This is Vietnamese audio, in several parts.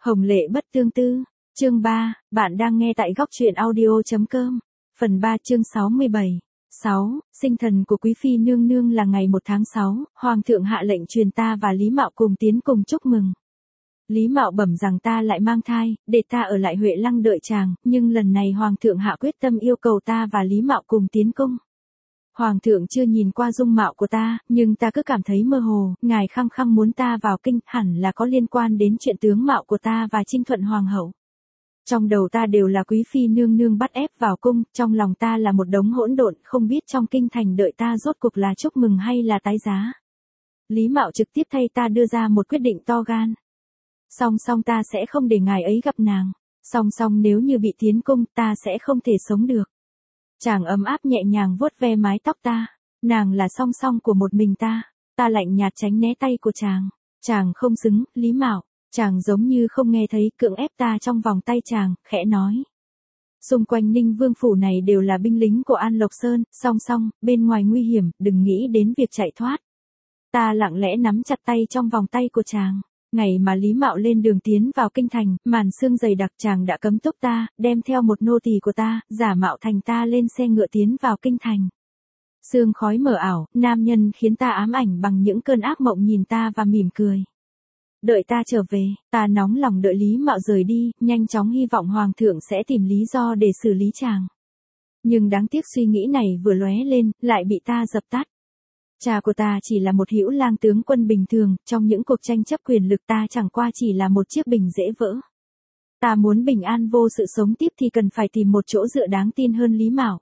Hồng lệ bất tương tư. Chương 3, bạn đang nghe tại góc truyện audio.com. Phần 3 chương 67. 6. Sinh thần của quý phi nương nương là ngày 1 tháng 6, Hoàng thượng hạ lệnh truyền ta và Lý Mạo cùng tiến cùng chúc mừng. Lý Mạo bẩm rằng ta lại mang thai, để ta ở lại Huệ Lăng đợi chàng, nhưng lần này Hoàng thượng hạ quyết tâm yêu cầu ta và Lý Mạo cùng tiến cung. Hoàng thượng chưa nhìn qua dung mạo của ta, nhưng ta cứ cảm thấy mơ hồ, ngài khăng khăng muốn ta vào kinh, hẳn là có liên quan đến chuyện tướng mạo của ta và Trinh Thuận Hoàng hậu. Trong đầu ta đều là quý phi nương nương bắt ép vào cung, trong lòng ta là một đống hỗn độn, không biết trong kinh thành đợi ta rốt cuộc là chúc mừng hay là tái giá. Lý Mạo trực tiếp thay ta đưa ra một quyết định to gan. Song ta sẽ không để ngài ấy gặp nàng. Song nếu như bị tiến cung, ta sẽ không thể sống được. Chàng ấm áp nhẹ nhàng vuốt ve mái tóc ta. Nàng là song của một mình ta. Ta lạnh nhạt tránh né tay của chàng. Chàng không xứng, Lý Mạo. Chàng giống như không nghe thấy, cưỡng ép ta trong vòng tay chàng, khẽ nói. Xung quanh Ninh Vương phủ này đều là binh lính của An Lộc Sơn, song, bên ngoài nguy hiểm, đừng nghĩ đến việc chạy thoát. Ta lặng lẽ nắm chặt tay trong vòng tay của chàng. Ngày mà Lý Mạo lên đường tiến vào kinh thành, màn sương dày đặc, chàng đã cấm túc ta, đem theo một nô tỳ của ta, giả mạo thành ta lên xe ngựa tiến vào kinh thành. Sương khói mờ ảo, nam nhân khiến ta ám ảnh bằng những cơn ác mộng nhìn ta và mỉm cười. Đợi ta trở về, ta nóng lòng đợi Lý Mạo rời đi, nhanh chóng hy vọng Hoàng thượng sẽ tìm lý do để xử lý chàng. Nhưng đáng tiếc suy nghĩ này vừa lóe lên, lại bị ta dập tắt. Cha của ta chỉ là một hữu lang tướng quân bình thường, trong những cuộc tranh chấp quyền lực ta chẳng qua chỉ là một chiếc bình dễ vỡ. Ta muốn bình an vô sự sống tiếp thì cần phải tìm một chỗ dựa đáng tin hơn Lý Mạo.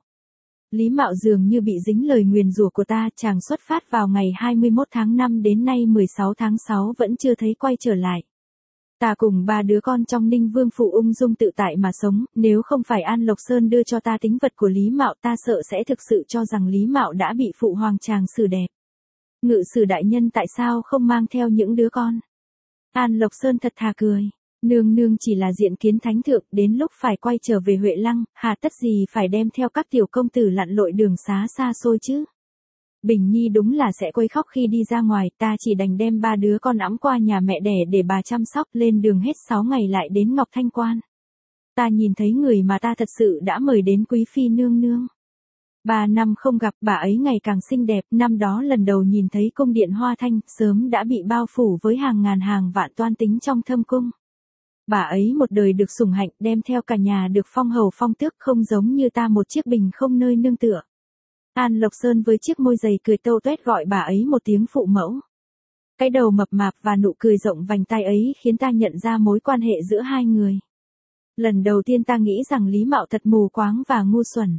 Lý Mạo dường như bị dính lời nguyền rủa của ta, chàng xuất phát vào ngày 21 tháng 5 đến nay 16 tháng 6 vẫn chưa thấy quay trở lại. Ta cùng 3 đứa con trong Ninh Vương phủ ung dung tự tại mà sống, nếu không phải An Lộc Sơn đưa cho ta tính vật của Lý Mạo ta sợ sẽ thực sự cho rằng Lý Mạo đã bị phụ hoàng chàng xử đẹp. Ngự sử đại nhân tại sao không mang theo những đứa con? An Lộc Sơn thật thà cười. Nương chỉ là diện kiến thánh thượng, đến lúc phải quay trở về Huệ Lăng, hà tất gì phải đem theo các tiểu công tử lặn lội đường xá xa xôi chứ? Bình Nhi đúng là sẽ quấy khóc khi đi ra ngoài, ta chỉ đành đem 3 đứa con ẵm qua nhà mẹ đẻ để bà chăm sóc, lên đường hết 6 ngày lại đến Ngọc Thanh Quan. Ta nhìn thấy người mà ta thật sự đã mời đến quý phi nương nương. 3 năm không gặp, bà ấy ngày càng xinh đẹp, năm đó lần đầu nhìn thấy cung điện Hoa Thanh, sớm đã bị bao phủ với hàng ngàn hàng vạn toan tính trong thâm cung. Bà ấy một đời được sủng hạnh, đem theo cả nhà được phong hầu phong tước, không giống như ta một chiếc bình không nơi nương tựa. An Lộc Sơn với chiếc môi dày cười tâu tuét gọi bà ấy một tiếng phụ mẫu. Cái đầu mập mạp và nụ cười rộng vành tai ấy khiến ta nhận ra mối quan hệ giữa hai người. Lần đầu tiên ta nghĩ rằng Lý Mạo thật mù quáng và ngu xuẩn.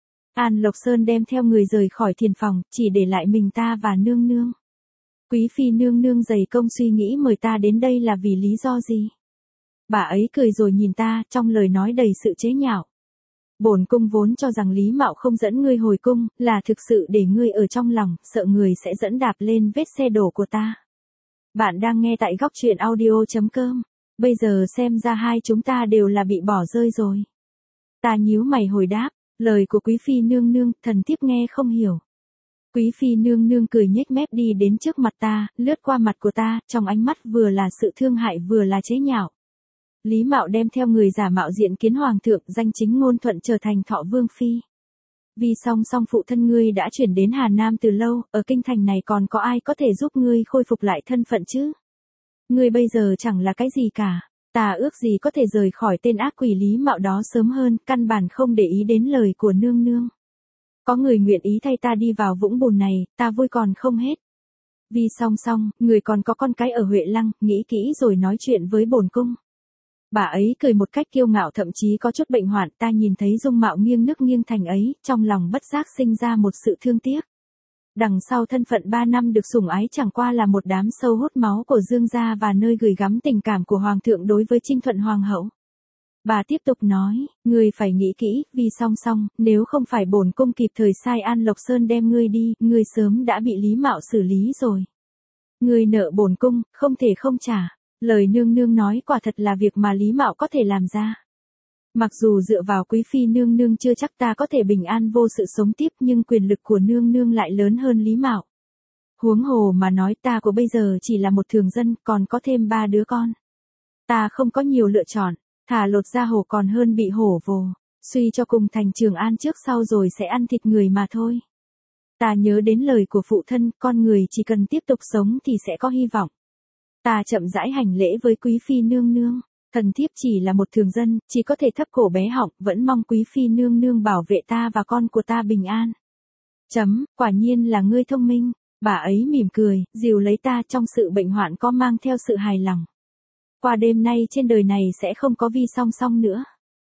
An Lộc Sơn đem theo người rời khỏi thiền phòng, chỉ để lại mình ta và nương nương. Quý phi nương nương dày công suy nghĩ mời ta đến đây là vì lý do gì? Bà ấy cười rồi nhìn ta, trong lời nói đầy sự chế nhạo. Bổn cung vốn cho rằng Lý Mạo không dẫn ngươi hồi cung, là thực sự để ngươi ở trong lòng, sợ người sẽ dẫn đạp lên vết xe đổ của ta. Bạn đang nghe tại góc truyện audio.com. Bây giờ xem ra hai chúng ta đều là bị bỏ rơi rồi. Ta nhíu mày hồi đáp, lời của quý phi nương nương, thần thiếp nghe không hiểu. Quý phi nương nương cười nhếch mép đi đến trước mặt ta, lướt qua mặt của ta, trong ánh mắt vừa là sự thương hại vừa là chế nhạo. Lý Mạo đem theo người giả mạo diện kiến hoàng thượng, danh chính ngôn thuận trở thành Thọ Vương phi. Vì song phụ thân ngươi đã chuyển đến Hà Nam từ lâu, ở kinh thành này còn có ai có thể giúp ngươi khôi phục lại thân phận chứ? Ngươi bây giờ chẳng là cái gì cả, ta ước gì có thể rời khỏi tên ác quỷ Lý Mạo đó sớm hơn, căn bản không để ý đến lời của nương nương. Có người nguyện ý thay ta đi vào vũng bùn này, ta vui còn không hết. Vì song, người còn có con cái ở Huệ Lăng, nghĩ kỹ rồi nói chuyện với bổn cung. Bà ấy cười một cách kiêu ngạo thậm chí có chút bệnh hoạn, ta nhìn thấy dung mạo nghiêng nước nghiêng thành ấy, trong lòng bất giác sinh ra một sự thương tiếc. Đằng sau thân phận 3 năm được sủng ái chẳng qua là một đám sâu hút máu của Dương gia và nơi gửi gắm tình cảm của Hoàng thượng đối với Trinh Thuận Hoàng hậu. Bà tiếp tục nói, ngươi phải nghĩ kỹ, vì song, nếu không phải bổn cung kịp thời sai An Lộc Sơn đem ngươi đi, ngươi sớm đã bị Lý Mạo xử lý rồi. Ngươi nợ bổn cung, không thể không trả. Lời nương nương nói quả thật là việc mà Lý Mạo có thể làm ra. Mặc dù dựa vào quý phi nương nương chưa chắc ta có thể bình an vô sự sống tiếp, nhưng quyền lực của nương nương lại lớn hơn Lý Mạo. Huống hồ mà nói ta của bây giờ chỉ là một thường dân, còn có thêm 3 đứa con. Ta không có nhiều lựa chọn, thà lột da hổ còn hơn bị hổ vồ, suy cho cùng thành Trường An trước sau rồi sẽ ăn thịt người mà thôi. Ta nhớ đến lời của phụ thân, con người chỉ cần tiếp tục sống thì sẽ có hy vọng. Ta chậm rãi hành lễ với quý phi nương nương, thần thiếp chỉ là một thường dân, chỉ có thể thấp cổ bé họng, vẫn mong quý phi nương nương bảo vệ ta và con của ta bình an. Quả nhiên là ngươi thông minh, bà ấy mỉm cười, dìu lấy ta trong sự bệnh hoạn có mang theo sự hài lòng. Qua đêm nay trên đời này sẽ không có Vi song song nữa.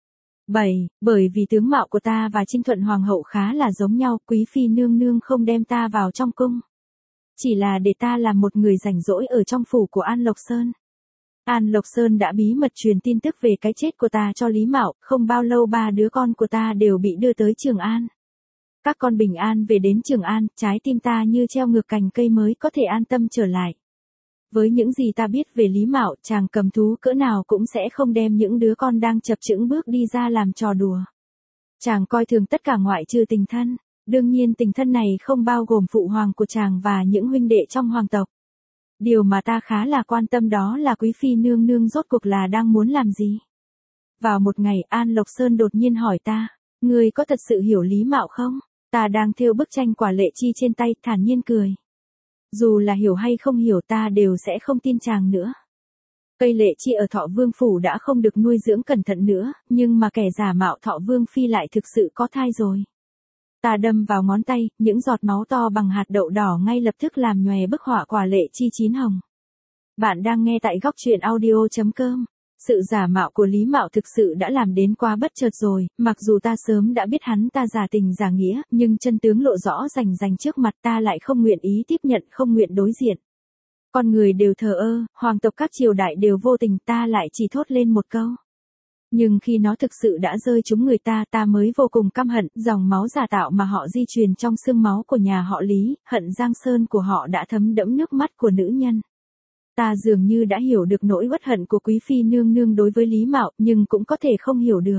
7. Bởi vì tướng mạo của ta và Trinh Thuận Hoàng hậu khá là giống nhau, quý phi nương nương không đem ta vào trong cung. Chỉ là để ta làm một người rảnh rỗi ở trong phủ của An Lộc Sơn. An Lộc Sơn đã bí mật truyền tin tức về cái chết của ta cho Lý Mạo, không bao lâu 3 đứa con của ta đều bị đưa tới Trường An. Các con bình an về đến Trường An, trái tim ta như treo ngược cành cây mới có thể an tâm trở lại. Với những gì ta biết về Lý Mạo, chàng cầm thú cỡ nào cũng sẽ không đem những đứa con đang chập chững bước đi ra làm trò đùa. Chàng coi thường tất cả ngoại trừ tình thân, đương nhiên tình thân này không bao gồm phụ hoàng của chàng và những huynh đệ trong hoàng tộc. Điều mà ta khá là quan tâm đó là quý phi nương nương rốt cuộc là đang muốn làm gì. Vào một ngày An Lộc Sơn đột nhiên hỏi ta, ngươi có thật sự hiểu Lý Mạo không? Ta đang thêu bức tranh Quả Lệ Chi trên tay, thản nhiên cười. Dù là hiểu hay không hiểu ta đều sẽ không tin chàng nữa. Cây lệ chi ở Thọ Vương Phủ đã không được nuôi dưỡng cẩn thận nữa, nhưng mà kẻ giả mạo Thọ Vương Phi lại thực sự có thai rồi. Ta đâm vào ngón tay, những giọt máu to bằng hạt đậu đỏ ngay lập tức làm nhòe bức họa Quả Lệ Chi chín hồng. Bạn đang nghe tại góc truyện audio.com. Sự giả mạo của Lý Mạo thực sự đã làm đến quá bất chợt rồi, mặc dù ta sớm đã biết hắn ta giả tình giả nghĩa, nhưng chân tướng lộ rõ rành rành trước mặt ta lại không nguyện ý tiếp nhận, không nguyện đối diện. Con người đều thờ ơ, hoàng tộc các triều đại đều vô tình, ta lại chỉ thốt lên một câu. Nhưng khi nó thực sự đã rơi trúng người ta, ta mới vô cùng căm hận, dòng máu giả tạo mà họ di truyền trong xương máu của nhà họ Lý, hận giang sơn của họ đã thấm đẫm nước mắt của nữ nhân. Ta dường như đã hiểu được nỗi uất hận của quý phi nương nương đối với Lý Mạo, nhưng cũng có thể không hiểu được.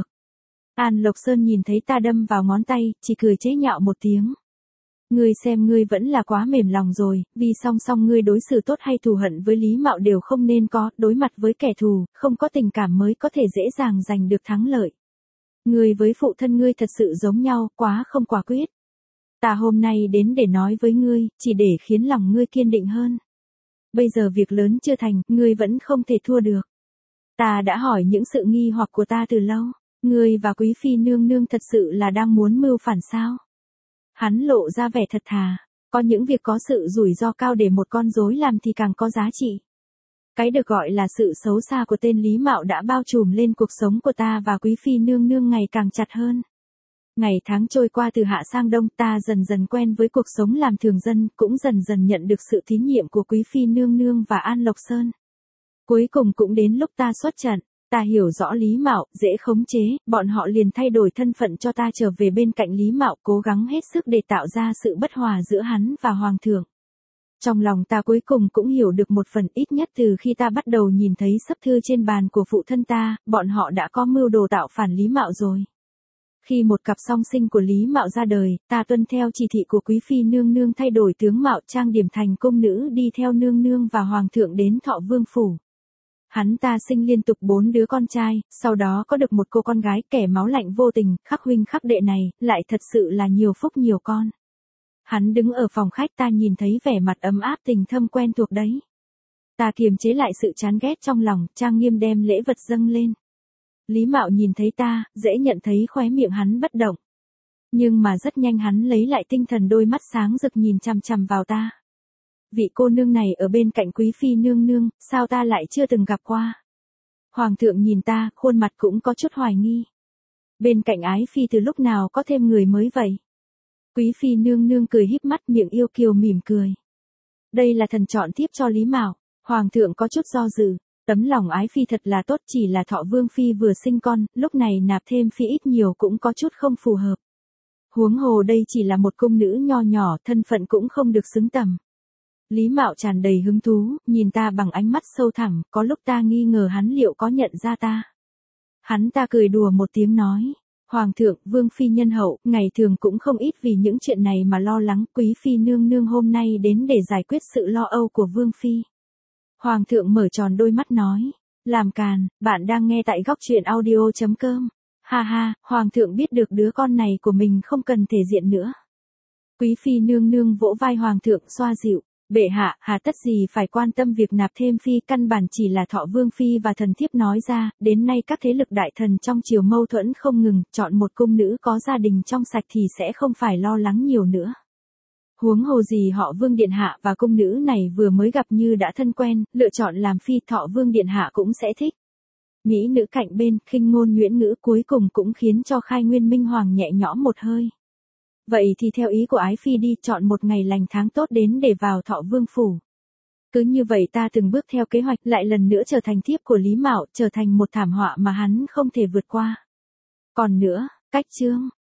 An Lộc Sơn nhìn thấy ta đâm vào ngón tay, chỉ cười chế nhạo một tiếng. Ngươi xem ngươi vẫn là quá mềm lòng rồi, vì song song ngươi đối xử tốt hay thù hận với Lý Mạo đều không nên có, đối mặt với kẻ thù, không có tình cảm mới có thể dễ dàng giành được thắng lợi. Ngươi với phụ thân ngươi thật sự giống nhau, quá không quả quyết. Ta hôm nay đến để nói với ngươi, chỉ để khiến lòng ngươi kiên định hơn. Bây giờ việc lớn chưa thành, ngươi vẫn không thể thua được. Ta đã hỏi những sự nghi hoặc của ta từ lâu, ngươi và quý phi nương nương thật sự là đang muốn mưu phản sao? Hắn lộ ra vẻ thật thà, có những việc có sự rủi ro cao để một con rối làm thì càng có giá trị. Cái được gọi là sự xấu xa của tên Lý Mạo đã bao trùm lên cuộc sống của ta và quý phi nương nương ngày càng chặt hơn. Ngày tháng trôi qua từ hạ sang đông, ta dần dần quen với cuộc sống làm thường dân, cũng dần dần nhận được sự tín nhiệm của quý phi nương nương và An Lộc Sơn. Cuối cùng cũng đến lúc ta xuất trận, ta hiểu rõ Lý Mạo, dễ khống chế, bọn họ liền thay đổi thân phận cho ta trở về bên cạnh Lý Mạo, cố gắng hết sức để tạo ra sự bất hòa giữa hắn và Hoàng thượng. Trong lòng ta cuối cùng cũng hiểu được một phần, ít nhất từ khi ta bắt đầu nhìn thấy sấp thư trên bàn của phụ thân ta, bọn họ đã có mưu đồ tạo phản Lý Mạo rồi. Khi một cặp song sinh của Lý Mạo ra đời, ta tuân theo chỉ thị của quý phi nương nương thay đổi tướng mạo trang điểm thành cung nữ đi theo nương nương và hoàng thượng đến Thọ Vương Phủ. Hắn ta sinh liên tục 4 đứa con trai, sau đó có được một cô con gái, kẻ máu lạnh vô tình, khắc huynh khắc đệ này, lại thật sự là nhiều phúc nhiều con. Hắn đứng ở phòng khách, ta nhìn thấy vẻ mặt ấm áp tình thâm quen thuộc đấy. Ta kiềm chế lại sự chán ghét trong lòng, trang nghiêm đem lễ vật dâng lên. Lý Mạo nhìn thấy ta, dễ nhận thấy khóe miệng hắn bất động. Nhưng mà rất nhanh hắn lấy lại tinh thần, đôi mắt sáng rực nhìn chằm chằm vào ta. Vị cô nương này ở bên cạnh quý phi nương nương, sao ta lại chưa từng gặp qua? Hoàng thượng nhìn ta, khuôn mặt cũng có chút hoài nghi. Bên cạnh ái phi từ lúc nào có thêm người mới vậy? Quý phi nương nương cười híp mắt, miệng yêu kiều mỉm cười. Đây là thần chọn tiếp cho Lý Mạo. Hoàng thượng có chút do dự. Tấm lòng ái phi thật là tốt, chỉ là Thọ Vương Phi vừa sinh con, lúc này nạp thêm phi ít nhiều cũng có chút không phù hợp. Huống hồ đây chỉ là một cung nữ nho nhỏ, thân phận cũng không được xứng tầm. Lý Mạo tràn đầy hứng thú, nhìn ta bằng ánh mắt sâu thẳm, có lúc ta nghi ngờ hắn liệu có nhận ra ta. Hắn ta cười đùa một tiếng nói, Hoàng thượng, Vương Phi nhân hậu, ngày thường cũng không ít vì những chuyện này mà lo lắng, quý Phi nương nương hôm nay đến để giải quyết sự lo âu của Vương Phi. Hoàng thượng mở tròn đôi mắt nói, Làm càn, bạn đang nghe tại góc truyện audio.com. Ha ha, hoàng thượng biết được đứa con này của mình không cần thể diện nữa. Quý phi nương nương vỗ vai hoàng thượng xoa dịu. Bệ hạ, hà tất gì phải quan tâm việc nạp thêm phi, căn bản chỉ là Thọ Vương phi và thần thiếp nói ra, đến nay các thế lực đại thần trong triều mâu thuẫn không ngừng, chọn một cung nữ có gia đình trong sạch thì sẽ không phải lo lắng nhiều nữa. Huống hồ gì họ Vương điện hạ và cung nữ này vừa mới gặp như đã thân quen, lựa chọn làm phi, Thọ Vương điện hạ cũng sẽ thích. Mỹ nữ cạnh bên, khinh ngôn nhuyễn ngữ cuối cùng cũng khiến cho Khai Nguyên Minh Hoàng nhẹ nhõm một hơi. Vậy thì theo ý của ái phi đi, chọn một ngày lành tháng tốt đến để vào Thọ Vương phủ. Cứ như vậy ta từng bước theo kế hoạch, lại lần nữa trở thành thiếp của Lý Mạo, trở thành một thảm họa mà hắn không thể vượt qua. Còn nữa, cách chương,